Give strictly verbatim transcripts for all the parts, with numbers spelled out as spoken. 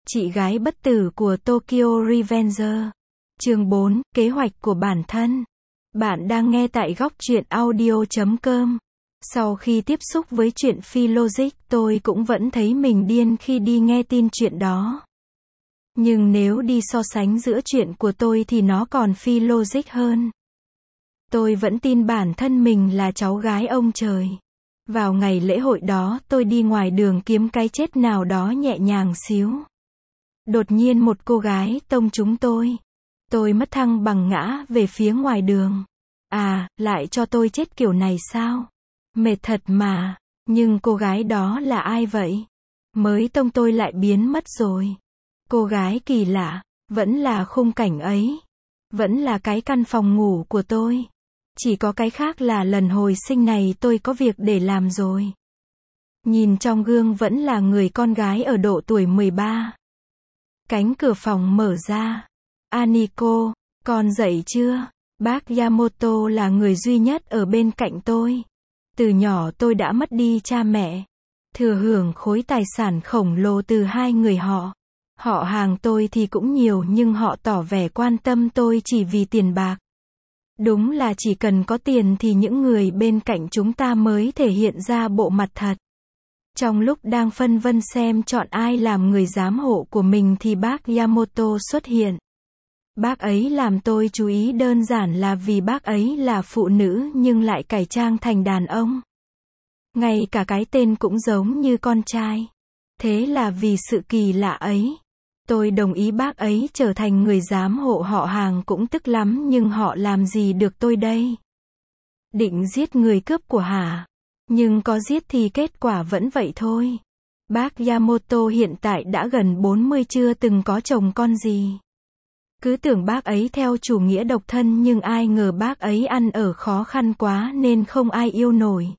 Chị gái bất tử của Tokyo Revenger. Chương bốn, kế hoạch của bản thân. Bạn đang nghe tại góc truyện audio chấm com. Sau khi tiếp xúc với chuyện phi logic, tôi cũng vẫn thấy mình điên khi đi nghe tin chuyện đó. Nhưng nếu đi so sánh giữa chuyện của tôi thì nó còn phi logic hơn. Tôi vẫn tin bản thân mình là cháu gái ông trời. Vào ngày lễ hội đó, tôi đi ngoài đường kiếm cái chết nào đó nhẹ nhàng xíu. Đột nhiên một cô gái tông trúng tôi. Tôi mất thăng bằng ngã về phía ngoài đường. À, lại cho tôi chết kiểu này sao? Mệt thật mà. Nhưng cô gái đó là ai vậy? Mới tông tôi lại biến mất rồi. Cô gái kỳ lạ. Vẫn là khung cảnh ấy. Vẫn là cái căn phòng ngủ của tôi. Chỉ có cái khác là lần hồi sinh này tôi có việc để làm rồi. Nhìn trong gương vẫn là người con gái ở độ tuổi mười ba. Cánh cửa phòng mở ra. Aniko, con dậy chưa? Bác Yamamoto là người duy nhất ở bên cạnh tôi. Từ nhỏ tôi đã mất đi cha mẹ. Thừa hưởng khối tài sản khổng lồ từ hai người họ. Họ hàng tôi thì cũng nhiều nhưng họ tỏ vẻ quan tâm tôi chỉ vì tiền bạc. Đúng là chỉ cần có tiền thì những người bên cạnh chúng ta mới thể hiện ra bộ mặt thật. Trong lúc đang phân vân xem chọn ai làm người giám hộ của mình thì bác Yamamoto xuất hiện. Bác ấy làm tôi chú ý đơn giản là vì bác ấy là phụ nữ nhưng lại cải trang thành đàn ông. Ngay cả cái tên cũng giống như con trai. Thế là vì sự kỳ lạ ấy. Tôi đồng ý bác ấy trở thành người giám hộ họ hàng cũng tức lắm nhưng họ làm gì được tôi đây? Định giết người cướp của hả? Nhưng có giết thì kết quả vẫn vậy thôi. Bác Yamamoto hiện tại đã gần bốn mươi chưa từng có chồng con gì. Cứ tưởng bác ấy theo chủ nghĩa độc thân nhưng ai ngờ bác ấy ăn ở khó khăn quá nên không ai yêu nổi.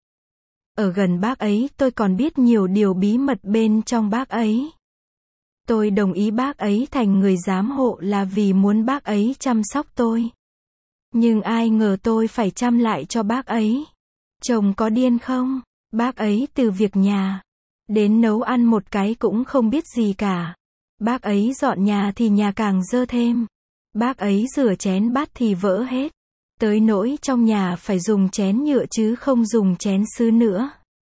Ở gần bác ấy tôi còn biết nhiều điều bí mật bên trong bác ấy. Tôi đồng ý bác ấy thành người giám hộ là vì muốn bác ấy chăm sóc tôi. Nhưng ai ngờ tôi phải chăm lại cho bác ấy. Chồng có điên không? Bác ấy từ việc nhà đến nấu ăn một cái cũng không biết gì cả. Bác ấy dọn nhà thì nhà càng dơ thêm. Bác ấy rửa chén bát thì vỡ hết. Tới nỗi trong nhà phải dùng chén nhựa chứ không dùng chén sứ nữa.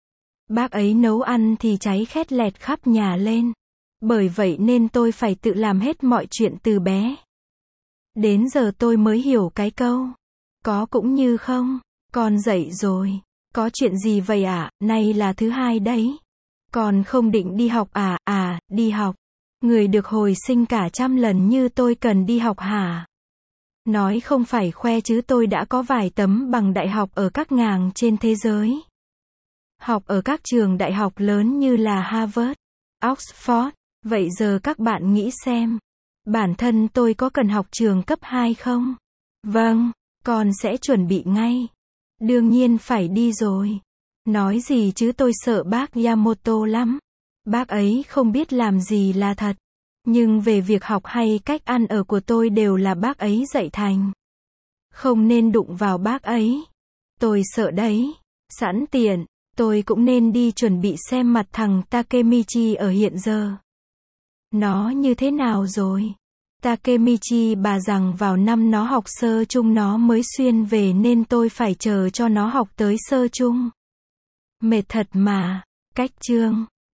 Bác ấy nấu ăn thì cháy khét lẹt khắp nhà lên. Bởi vậy nên tôi phải tự làm hết mọi chuyện từ bé. Đến giờ tôi mới hiểu cái câu. Có cũng như không. Con dậy rồi. Có chuyện gì vậy ạ? À? Nay là thứ hai đấy. Con không định đi học à? À, đi học. Người được hồi sinh cả trăm lần như tôi cần đi học hả? Nói không phải khoe chứ tôi đã có vài tấm bằng đại học ở các ngàng trên thế giới. Học ở các trường đại học lớn như là Harvard, Oxford. Vậy giờ các bạn nghĩ xem. Bản thân tôi có cần học trường cấp hai không? Vâng, con sẽ chuẩn bị ngay. Đương nhiên phải đi rồi. Nói gì chứ tôi sợ bác Yamamoto lắm. Bác ấy không biết làm gì là thật. Nhưng về việc học hay cách ăn ở của tôi đều là bác ấy dạy thành. Không nên đụng vào bác ấy. Tôi sợ đấy. Sẵn tiện, tôi cũng nên đi chuẩn bị xem mặt thằng Takemichi ở hiện giờ. Nó như thế nào rồi? Takemichi bà rằng vào năm nó học sơ trung nó mới xuyên về nên tôi phải chờ cho nó học tới sơ trung. Mệt thật mà. Cách chương